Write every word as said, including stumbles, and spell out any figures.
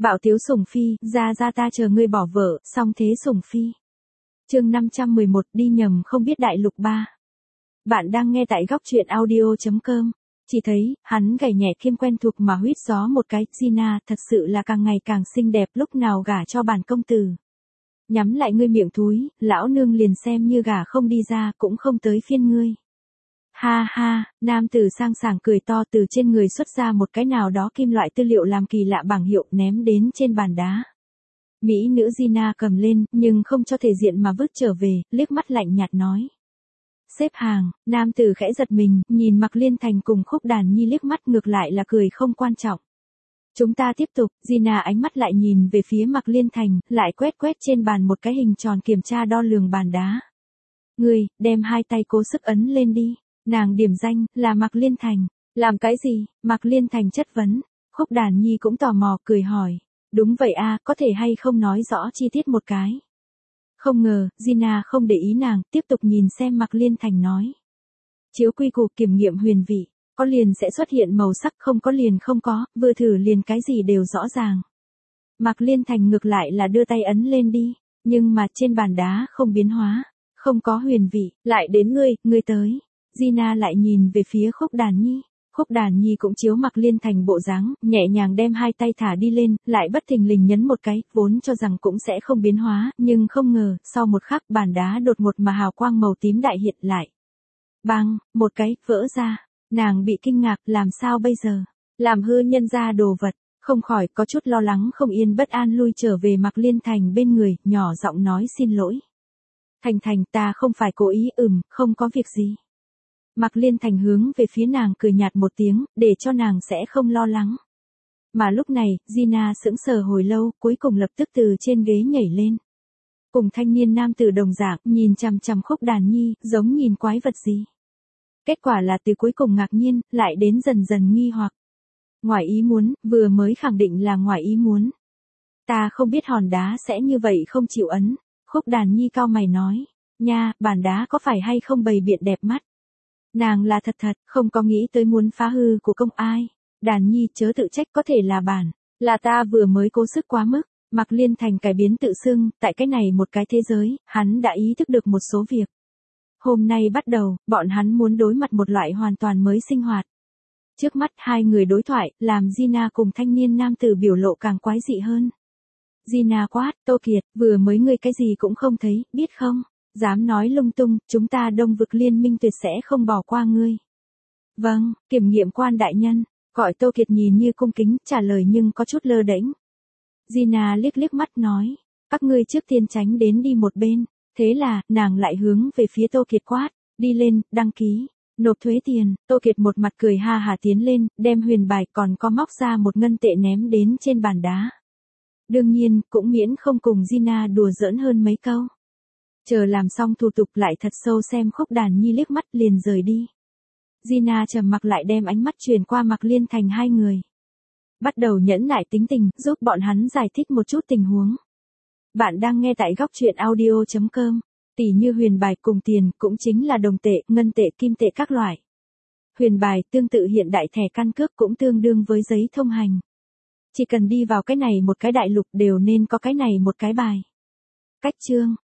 Bạo tiếu sủng phi, ra ra ta chờ ngươi bỏ vợ, xong thế sủng phi. Chương năm trăm mười một đi nhầm không biết đại lục ba. Bạn đang nghe tại góc truyện audio chấm com. Chỉ thấy, hắn gảy nhẹ khiêm quen thuộc mà huýt gió một cái, Gina thật sự là càng ngày càng xinh đẹp, lúc nào gả cho bản công tử. Nhắm lại ngươi miệng thúi, lão nương liền xem như gả không đi ra cũng không tới phiên ngươi. Ha ha, nam tử sang sảng cười to từ trên người xuất ra một cái nào đó kim loại tư liệu làm kỳ lạ bảng hiệu ném đến trên bàn đá. Mỹ nữ Gina cầm lên, nhưng không cho thể diện mà vứt trở về, liếc mắt lạnh nhạt nói. Xếp hàng, nam tử khẽ giật mình, nhìn Mạc Liên Thành cùng Khúc Đàn Nhi liếc mắt ngược lại là cười không quan trọng. Chúng ta tiếp tục, Gina ánh mắt lại nhìn về phía Mạc Liên Thành, lại quét quét trên bàn một cái hình tròn kiểm tra đo lường bàn đá. Ngươi, đem hai tay cố sức ấn lên đi. Nàng điểm danh, là Mạc Liên Thành. Làm cái gì? Mạc Liên Thành chất vấn. Khúc Đàn Nhi cũng tò mò, cười hỏi. Đúng vậy a, có thể hay không nói rõ chi tiết một cái. Không ngờ, Gina không để ý nàng, tiếp tục nhìn xem Mạc Liên Thành nói. Chiếu quy củ kiểm nghiệm huyền vị, có liền sẽ xuất hiện màu sắc, không có liền không có, vừa thử liền cái gì đều rõ ràng. Mạc Liên Thành ngược lại là đưa tay ấn lên đi, nhưng mà trên bàn đá không biến hóa, không có huyền vị, lại đến ngươi, ngươi tới. Gina lại nhìn về phía Khúc Đàn Nhi. Khúc Đàn Nhi cũng chiếu Mạc Liên Thành bộ dáng, nhẹ nhàng đem hai tay thả đi lên, lại bất thình lình nhấn một cái, vốn cho rằng cũng sẽ không biến hóa, nhưng không ngờ, sau một khắc bàn đá đột ngột mà hào quang màu tím đại hiện lại. Bang, một cái, vỡ ra. Nàng bị kinh ngạc, làm sao bây giờ? Làm hư nhân ra đồ vật, không khỏi có chút lo lắng không yên bất an lui trở về Mạc Liên Thành bên người, nhỏ giọng nói xin lỗi. Thành Thành, ta không phải cố ý, ừm, không có việc gì. Mạc Liên Thành hướng về phía nàng cười nhạt một tiếng, để cho nàng sẽ không lo lắng. Mà lúc này, Gina sững sờ hồi lâu, cuối cùng lập tức từ trên ghế nhảy lên. Cùng thanh niên nam tử đồng dạng, nhìn chằm chằm Khúc Đàn Nhi, giống nhìn quái vật gì. Kết quả là từ cuối cùng ngạc nhiên, lại đến dần dần nghi hoặc. Ngoài ý muốn, vừa mới khẳng định là ngoài ý muốn. Ta không biết hòn đá sẽ như vậy không chịu ấn. Khúc Đàn Nhi cau mày nói. Nha, bàn đá có phải hay không bày biện đẹp mắt. Nàng là thật thật, không có nghĩ tới muốn phá hư của công ai. Đàn Nhi chớ tự trách, có thể là bản, là ta vừa mới cố sức quá mức. Mạc Liên Thành cải biến tự xưng, tại cái này một cái thế giới, hắn đã ý thức được một số việc. Hôm nay bắt đầu, bọn hắn muốn đối mặt một loại hoàn toàn mới sinh hoạt. Trước mắt hai người đối thoại, làm Gina cùng thanh niên nam tử biểu lộ càng quái dị hơn. Gina quát, Tô Kiệt, vừa mới ngươi cái gì cũng không thấy, biết không? Dám nói lung tung, chúng ta Đông Vực Liên Minh tuyệt sẽ không bỏ qua ngươi. Vâng, kiểm nghiệm quan đại nhân, gọi Tô Kiệt nhìn như cung kính, trả lời nhưng có chút lơ đễnh. Gina liếc liếc mắt nói, các ngươi trước tiên tránh đến đi một bên, thế là, nàng lại hướng về phía Tô Kiệt quát, đi lên, đăng ký, nộp thuế tiền. Tô Kiệt một mặt cười ha hả tiến lên, đem huyền bài còn có móc ra một ngân tệ ném đến trên bàn đá. Đương nhiên, cũng miễn không cùng Gina đùa giỡn hơn mấy câu. Chờ làm xong thủ tục lại thật sâu xem Khúc Đàn Nhi liếc mắt liền rời đi. Gina trầm mặc lại đem ánh mắt truyền qua Mạc Liên Thành hai người. Bắt đầu nhẫn nại tính tình, giúp bọn hắn giải thích một chút tình huống. Bạn đang nghe tại góc truyện audio chấm com. Tỷ như huyền bài cùng tiền cũng chính là đồng tệ, ngân tệ, kim tệ các loại. Huyền bài tương tự hiện đại thẻ căn cước cũng tương đương với giấy thông hành. Chỉ cần đi vào cái này một cái đại lục đều nên có cái này một cái bài. Cách chương,